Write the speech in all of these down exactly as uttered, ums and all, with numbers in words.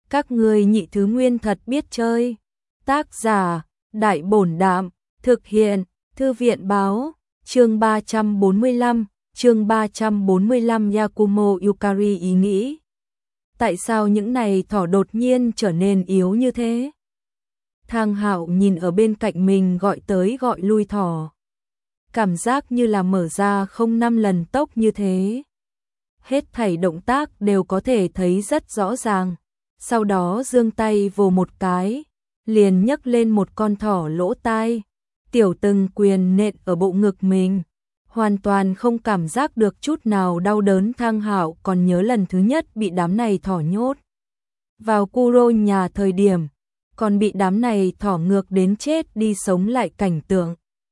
Các ngươi nhị thứ nguyên thật biết chơi. Tác giả, Đại Bổn Đạm, thực hiện, Thư viện báo, chương ba trăm bốn mươi lăm, chương ba trăm bốn mươi lăm Yakumo Yukari ý nghĩ. Tại sao những này thỏ đột nhiên trở nên yếu như thế? Thang Hạo nhìn ở bên cạnh mình gọi tới gọi lui thỏ. Cảm giác như là mở ra không năm lần tốc như thế. Hết thảy động tác đều có thể thấy rất rõ ràng. Sau đó giương tay vồ một cái, liền nhấc lên một con thỏ lỗ tai, tiểu từng quyền nện ở bộ ngực mình, hoàn toàn không cảm giác được chút nào đau đớn. Thang Hạo còn nhớ lần thứ nhất bị đám này thỏ nhốt vào Kuro nhà thời điểm, còn bị đám này thỏ ngược đến chết đi sống lại cảnh tượng.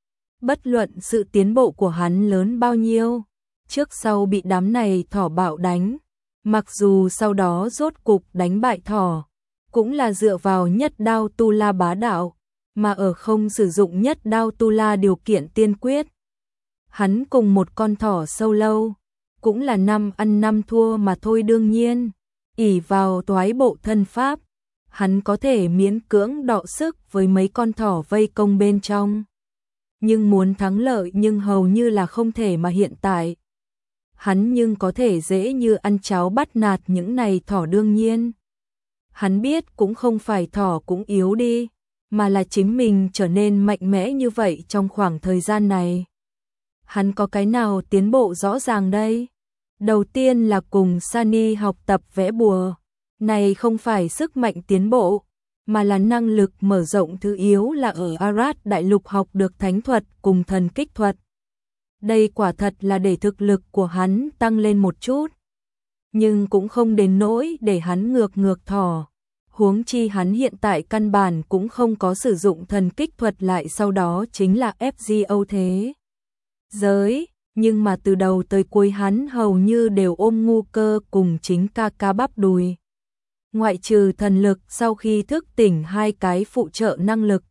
Bất luận sự tiến bộ của hắn lớn bao nhiêu, trước sau bị đám này thỏ bạo đánh, mặc dù sau đó rốt cục đánh bại thỏ, cũng là dựa vào nhất đao tu la bá đạo, mà ở không sử dụng nhất đao tu la điều kiện tiên quyết. Hắn cùng một con thỏ sâu lâu, cũng là năm ăn năm thua mà thôi. Đương nhiên, ỷ vào toái bộ thân pháp, hắn có thể miễn cưỡng đọ sức với mấy con thỏ vây công bên trong. Nhưng muốn thắng lợi nhưng hầu như là không thể, mà hiện tại hắn nhưng có thể dễ như ăn cháo bắt nạt những này thỏ. Đương nhiên, hắn biết cũng không phải thỏ cũng yếu đi, mà là chính mình trở nên mạnh mẽ như vậy trong khoảng thời gian này. Hắn có cái nào tiến bộ rõ ràng đây? Đầu tiên là cùng Sunny học tập vẽ bùa, này không phải sức mạnh tiến bộ, mà là năng lực mở rộng. Thứ yếu là ở Arad Đại Lục học được thánh thuật cùng thần kích thuật. Đây quả thật là để thực lực của hắn tăng lên một chút, nhưng cũng không đến nỗi để hắn ngược ngược thỏ. Huống chi hắn hiện tại căn bản cũng không có sử dụng thần kích thuật, lại sau đó chính là ép giê o thế giới, nhưng mà từ đầu tới cuối hắn hầu như đều ôm ngu cơ cùng chính ca ca bắp đùi. Ngoại trừ thần lực sau khi thức tỉnh hai cái phụ trợ năng lực,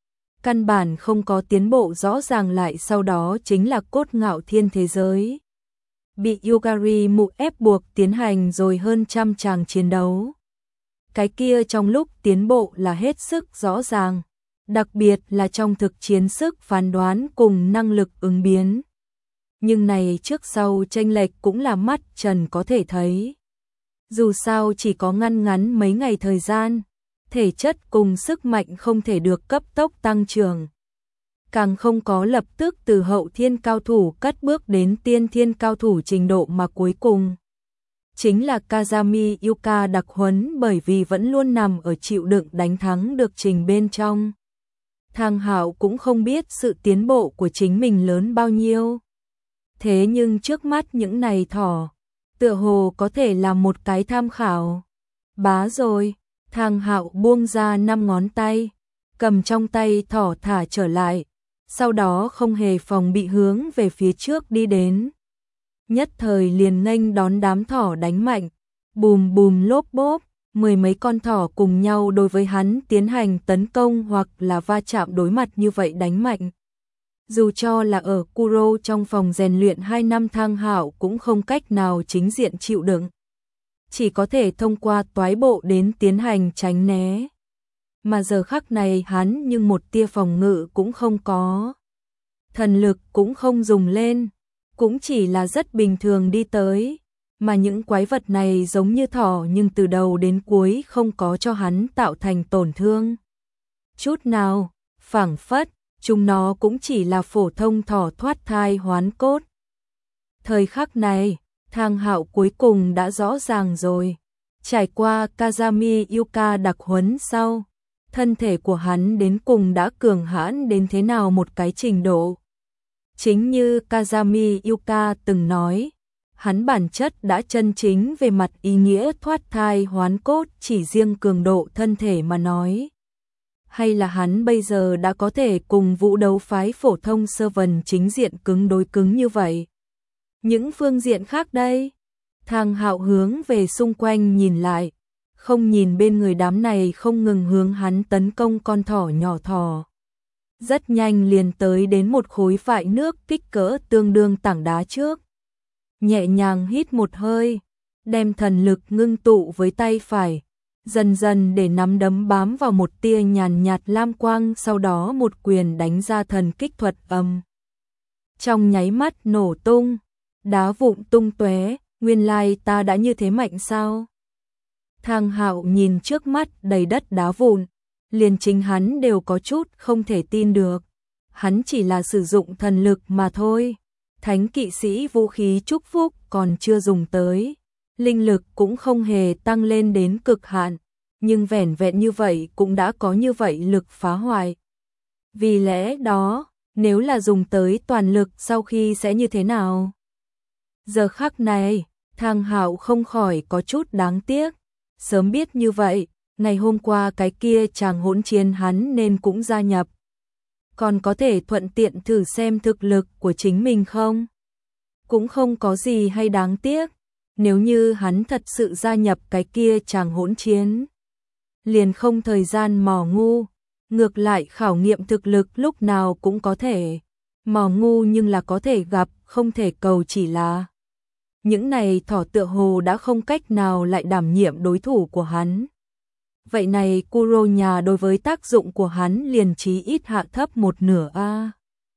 căn bản không có tiến bộ rõ ràng. Lại sau đó chính là cốt ngạo thiên thế giới, bị Yukari mụ ép buộc tiến hành rồi hơn trăm tràng chiến đấu. Cái kia trong lúc tiến bộ là hết sức rõ ràng, đặc biệt là trong thực chiến sức phán đoán cùng năng lực ứng biến. Nhưng này trước sau chênh lệch cũng là mắt trần có thể thấy. Dù sao chỉ có ngăn ngắn mấy ngày thời gian, thể chất cùng sức mạnh không thể được cấp tốc tăng trưởng. Càng không có lập tức từ hậu thiên cao thủ cất bước đến tiên thiên cao thủ trình độ, mà cuối cùng chính là Kazami Yuka đặc huấn, bởi vì vẫn luôn nằm ở chịu đựng đánh thắng được trình bên trong. Thang Hạo cũng không biết sự tiến bộ của chính mình lớn bao nhiêu. Thế nhưng trước mắt những này thỏ, tựa hồ có thể là một cái tham khảo. Bá rồi, Thang Hạo buông ra năm ngón tay, cầm trong tay thỏ thả trở lại, sau đó không hề phòng bị hướng về phía trước đi đến. Nhất thời liền nghênh đón đám thỏ đánh mạnh, bùm bùm lốp bốp, mười mấy con thỏ cùng nhau đối với hắn tiến hành tấn công hoặc là va chạm đối mặt như vậy đánh mạnh. Dù cho là ở Kuro trong phòng rèn luyện hai năm, Thang Hạo cũng không cách nào chính diện chịu đựng, chỉ có thể thông qua toái bộ đến tiến hành tránh né. Mà giờ khắc này hắn nhưng một tia phòng ngự cũng không có, thần lực cũng không dùng lên, cũng chỉ là rất bình thường đi tới. Mà những quái vật này giống như thỏ nhưng từ đầu đến cuối không có cho hắn tạo thành tổn thương chút nào, phảng phất chúng nó cũng chỉ là phổ thông thỏ thoát thai hoán cốt. Thời khắc này, Thang Hạo cuối cùng đã rõ ràng rồi. Trải qua Kazami Yuka đặc huấn sau, thân thể của hắn đến cùng đã cường hãn đến thế nào một cái trình độ. Chính như Kazami Yuka từng nói, hắn bản chất đã chân chính về mặt ý nghĩa thoát thai hoán cốt, chỉ riêng cường độ thân thể mà nói. Hay là hắn bây giờ đã có thể cùng vũ đấu phái phổ thông sơ vần chính diện cứng đối cứng như vậy. Những phương diện khác đây? Thang Hạo hướng về xung quanh nhìn lại, không nhìn bên người đám này không ngừng hướng hắn tấn công con thỏ nhỏ thỏ. Rất nhanh liền tới đến một khối vại nước kích cỡ tương đương tảng đá trước. Nhẹ nhàng hít một hơi, đem thần lực ngưng tụ với tay phải, dần dần để nắm đấm bám vào một tia nhàn nhạt lam quang, sau đó một quyền đánh ra thần kích thuật ầm. Trong nháy mắt nổ tung, đá vụn tung tóe, nguyên lai ta đã như thế mạnh sao? Thang Hạo nhìn trước mắt đầy đất đá vụn, liền chính hắn đều có chút không thể tin được. Hắn chỉ là sử dụng thần lực mà thôi. Thánh kỵ sĩ vũ khí chúc phúc còn chưa dùng tới. Linh lực cũng không hề tăng lên đến cực hạn. Nhưng vẻn vẹn như vậy cũng đã có như vậy lực phá hoại. Vì lẽ đó, nếu là dùng tới toàn lực sau khi sẽ như thế nào? Giờ khắc này, Thang Hạo không khỏi có chút đáng tiếc. Sớm biết như vậy, ngày hôm qua cái kia chàng hỗn chiến hắn nên cũng gia nhập. Còn có thể thuận tiện thử xem thực lực của chính mình không? Cũng không có gì hay đáng tiếc. Nếu như hắn thật sự gia nhập cái kia chàng hỗn chiến, liền không thời gian mò ngu. Ngược lại khảo nghiệm thực lực lúc nào cũng có thể. Mò ngu nhưng là có thể gặp, không thể cầu chỉ là. Những này thỏ tựa hồ đã không cách nào lại đảm nhiệm đối thủ của hắn. Vậy này Kuro nhà đối với tác dụng của hắn liền chí ít hạ thấp một nửa a.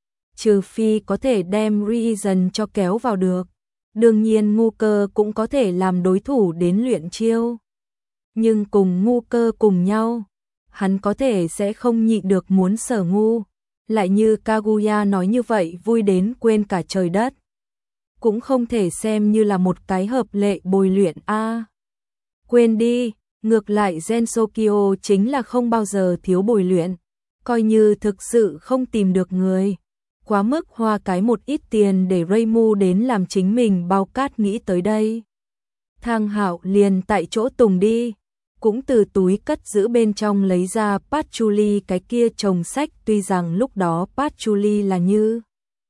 Trừ phi có thể đem Reason cho kéo vào được. Đương nhiên ngu cơ cũng có thể làm đối thủ đến luyện chiêu. Nhưng cùng ngu cơ cùng nhau, hắn có thể sẽ không nhịn được muốn sở ngu. Lại như Kaguya nói như vậy vui đến quên cả trời đất. Cũng không thể xem như là một cái hợp lệ bồi luyện a. Quên đi, ngược lại Gensokyo chính là không bao giờ thiếu bồi luyện. Coi như thực sự không tìm được người. Quá mức hoa cái một ít tiền để Reimu đến làm chính mình bao cát nghĩ tới đây. Thang Hạo liền tại chỗ tùng đi. Cũng từ túi cất giữ bên trong lấy ra Patchouli cái kia chồng sách, tuy rằng lúc đó Patchouli là như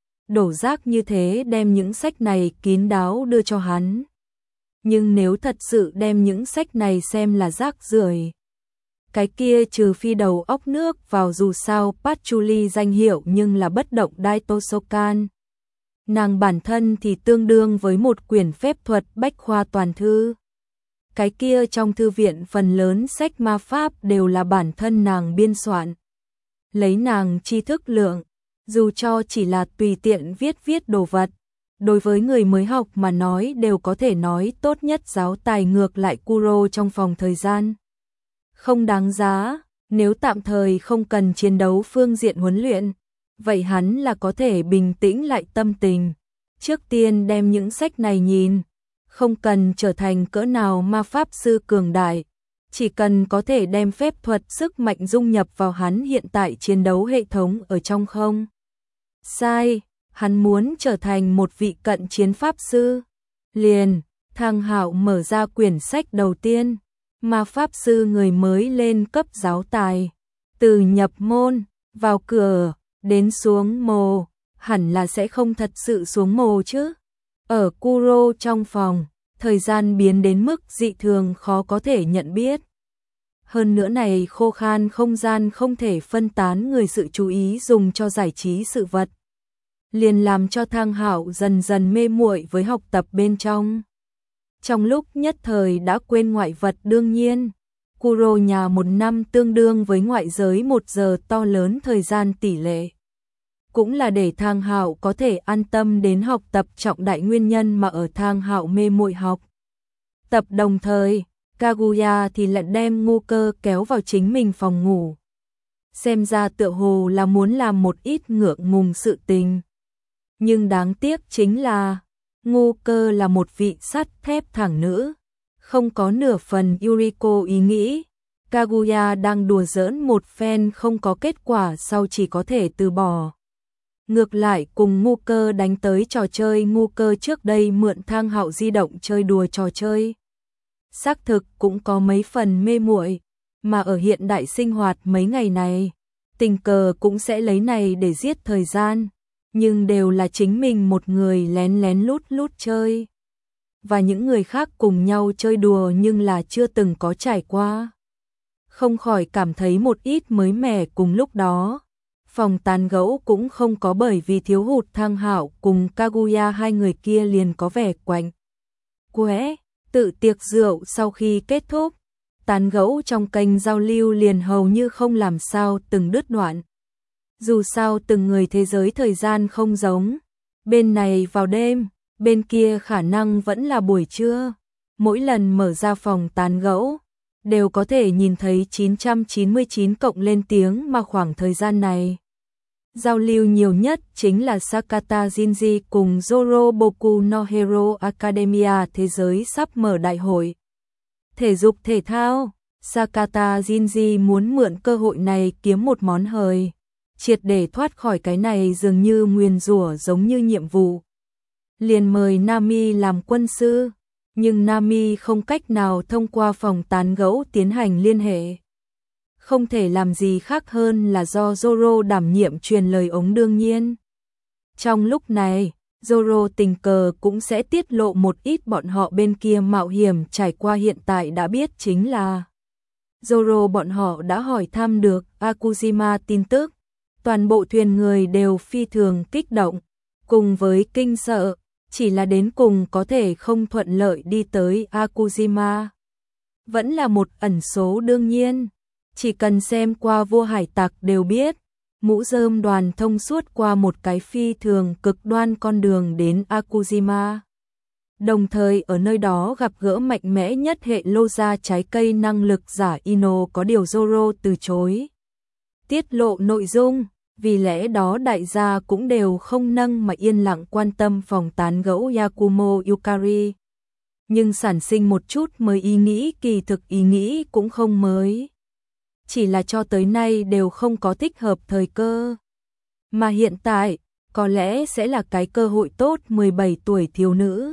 đổ rác như thế đem những sách này kín đáo đưa cho hắn. Nhưng nếu thật sự đem những sách này xem là rác rưởi, cái kia trừ phi đầu óc nước vào, dù sao Patchouli danh hiệu nhưng là bất động Daitosokan. Nàng bản thân thì tương đương với một quyển phép thuật bách khoa toàn thư. Cái kia trong thư viện phần lớn sách ma pháp đều là bản thân nàng biên soạn. Lấy nàng tri thức lượng, dù cho chỉ là tùy tiện viết viết đồ vật, đối với người mới học mà nói đều có thể nói tốt nhất giáo tài. Ngược lại Kuro trong phòng thời gian không đáng giá, nếu tạm thời không cần chiến đấu phương diện huấn luyện, vậy hắn là có thể bình tĩnh lại tâm tình. Trước tiên đem những sách này nhìn, không cần trở thành cỡ nào ma pháp sư cường đại, chỉ cần có thể đem phép thuật sức mạnh dung nhập vào hắn hiện tại chiến đấu hệ thống ở trong không. Sai, hắn muốn trở thành một vị cận chiến pháp sư. Liền, Thang Hạo mở ra quyển sách đầu tiên, ma pháp sư người mới lên cấp giáo tài. Từ nhập môn, vào cửa, đến xuống mồ, hẳn là sẽ không thật sự xuống mồ chứ. Ở Kuro trong phòng, thời gian biến đến mức dị thường khó có thể nhận biết. Hơn nữa này khô khan không gian không thể phân tán người sự chú ý dùng cho giải trí sự vật. Liền làm cho Thang Hạo dần dần mê muội với học tập bên trong. Trong lúc nhất thời đã quên ngoại vật. Đương nhiên, Kuro nhà một năm tương đương với ngoại giới một giờ, to lớn thời gian tỷ lệ. Cũng là để Thang Hạo có thể an tâm đến học tập trọng đại nguyên nhân mà ở Thang Hạo mê muội học tập đồng thời, Kaguya thì lại đem ngu cơ kéo vào chính mình phòng ngủ. Xem ra tựa hồ là muốn làm một ít ngượng ngùng sự tình. Nhưng đáng tiếc chính là, ngu cơ là một vị sắt thép thẳng nữ, không có nửa phần Yuriko ý nghĩ. Kaguya đang đùa giỡn một phen không có kết quả sau chỉ có thể từ bỏ. Ngược lại cùng ngu cơ đánh tới trò chơi. Ngu cơ trước đây mượn Thang Hạo di động chơi đùa trò chơi, xác thực cũng có mấy phần mê muội, mà ở hiện đại sinh hoạt mấy ngày này, tình cờ cũng sẽ lấy này để giết thời gian, nhưng đều là chính mình một người lén lén lút lút chơi. Và những người khác cùng nhau chơi đùa nhưng là chưa từng có trải qua. Không khỏi cảm thấy một ít mới mẻ. Cùng lúc đó, phòng tán gẫu cũng không có, bởi vì thiếu hụt Thang Hạo cùng Kaguya, hai người kia liền có vẻ quạnh quẽ. Tự tiệc rượu sau khi kết thúc, tán gẫu trong kênh giao lưu liền hầu như không làm sao từng đứt đoạn. Dù sao từng người thế giới thời gian không giống, bên này vào đêm, bên kia khả năng vẫn là buổi trưa. Mỗi lần mở ra phòng tán gẫu, đều có thể nhìn thấy chín trăm chín mươi chín cộng lên tiếng mà khoảng thời gian này. Giao lưu nhiều nhất chính là Sakata Shinji cùng Zoro Boku no Hero Academia thế giới sắp mở đại hội. Thể dục thể thao, Sakata Shinji muốn mượn cơ hội này kiếm một món hời, triệt để thoát khỏi cái này dường như nguyền rủa giống như nhiệm vụ. Liền mời Nami làm quân sư, nhưng Nami không cách nào thông qua phòng tán gẫu tiến hành liên hệ. Không thể làm gì khác hơn là do Zoro đảm nhiệm truyền lời ống đương nhiên. Trong lúc này, Zoro tình cờ cũng sẽ tiết lộ một ít bọn họ bên kia mạo hiểm trải qua hiện tại đã biết chính là Zoro bọn họ đã hỏi thăm được Akujima tin tức. Toàn bộ thuyền người đều phi thường kích động, cùng với kinh sợ, chỉ là đến cùng có thể không thuận lợi đi tới Akujima. Vẫn là một ẩn số đương nhiên, chỉ cần xem qua Vua Hải Tặc đều biết, mũ rơm đoàn thông suốt qua một cái phi thường cực đoan con đường đến Akujima. Đồng thời ở nơi đó gặp gỡ mạnh mẽ nhất hệ lô gia trái cây năng lực giả Ino, có điều Zoro từ chối tiết lộ nội dung, vì lẽ đó đại gia cũng đều không nâng mà yên lặng quan tâm phòng tán gẫu Yakumo Yukari. Nhưng sản sinh một chút mới ý nghĩ, kỳ thực ý nghĩ cũng không mới. Chỉ là cho tới nay đều không có thích hợp thời cơ. Mà hiện tại, có lẽ sẽ là cái cơ hội tốt. Mười bảy tuổi thiếu nữ.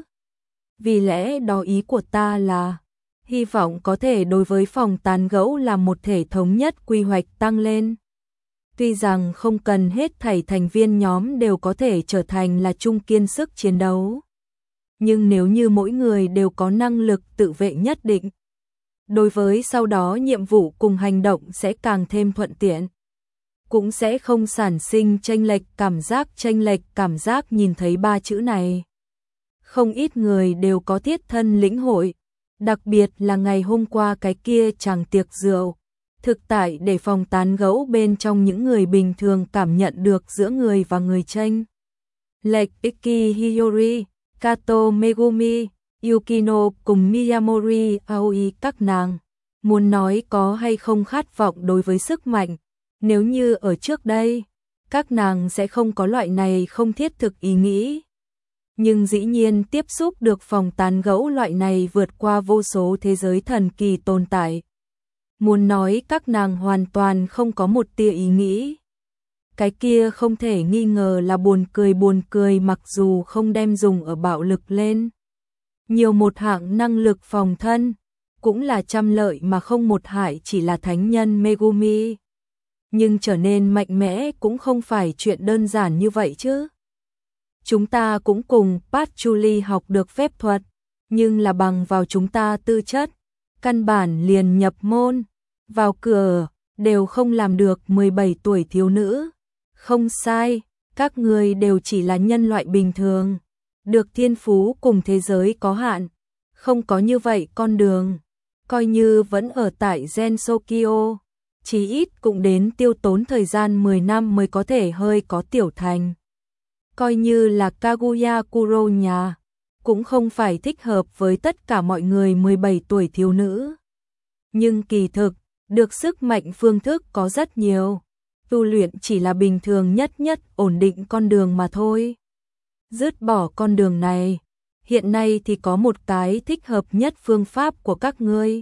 Vì lẽ đó ý của ta là hy vọng có thể đối với phòng tán gẫu làm một thể thống nhất quy hoạch tăng lên. Tuy rằng không cần hết thảy thành viên nhóm đều có thể trở thành là trung kiên sức chiến đấu, nhưng nếu như mỗi người đều có năng lực tự vệ nhất định, đối với sau đó nhiệm vụ cùng hành động sẽ càng thêm thuận tiện, cũng sẽ không sản sinh chênh lệch cảm giác. Chênh lệch cảm giác nhìn thấy ba chữ này, không ít người đều có thiết thân lĩnh hội, đặc biệt là ngày hôm qua cái kia chàng tiệc rượu. Thực tại để phòng tán gẫu bên trong những người bình thường cảm nhận được giữa người và người chênh lệch. Iki Hiyori, Kato Megumi, Yukino cùng Miyamori Aoi, các nàng muốn nói có hay không khát vọng đối với sức mạnh, nếu như ở trước đây, các nàng sẽ không có loại này không thiết thực ý nghĩ. Nhưng dĩ nhiên tiếp xúc được phòng tán gẫu loại này vượt qua vô số thế giới thần kỳ tồn tại. Muốn nói các nàng hoàn toàn không có một tia ý nghĩ. Cái kia không thể nghi ngờ là buồn cười buồn cười mặc dù không đem dùng ở bạo lực lên. Nhiều một hạng năng lực phòng thân, cũng là trăm lợi mà không một hại, chỉ là thánh nhân Megumi. Nhưng trở nên mạnh mẽ cũng không phải chuyện đơn giản như vậy chứ. Chúng ta cũng cùng Patchouli học được phép thuật, nhưng là bằng vào chúng ta tư chất, căn bản liền nhập môn, vào cửa, đều không làm được. Mười bảy tuổi thiếu nữ. Không sai, các người đều chỉ là nhân loại bình thường, được thiên phú cùng thế giới có hạn, không có như vậy con đường. Coi như vẫn ở tại Gen Sokyo, chí ít cũng đến tiêu tốn thời gian mười năm mới có thể hơi có tiểu thành. Coi như là Kaguya Kuro nhà, cũng không phải thích hợp với tất cả mọi người. Mười bảy tuổi thiếu nữ. Nhưng kỳ thực, được sức mạnh phương thức có rất nhiều. Tu luyện chỉ là bình thường nhất nhất ổn định con đường mà thôi. Dứt bỏ con đường này, hiện nay thì có một cái thích hợp nhất phương pháp của các ngươi.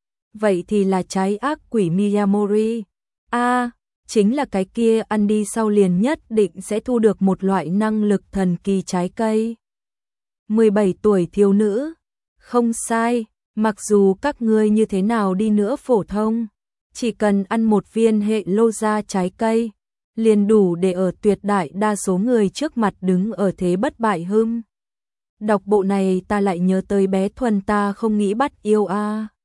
Vậy thì là trái ác quỷ Miyamori. A, à, chính là cái kia ăn đi sau liền nhất định sẽ thu được một loại năng lực thần kỳ trái cây. Mười bảy tuổi thiếu nữ. Không sai, mặc dù các ngươi như thế nào đi nữa phổ thông, chỉ cần ăn một viên hệ lô gia trái cây, liền đủ để ở tuyệt đại đa số người trước mặt đứng ở thế bất bại hưng. Đọc bộ này ta lại nhớ tới bé Thuần ta không nghĩ bắt yêu a.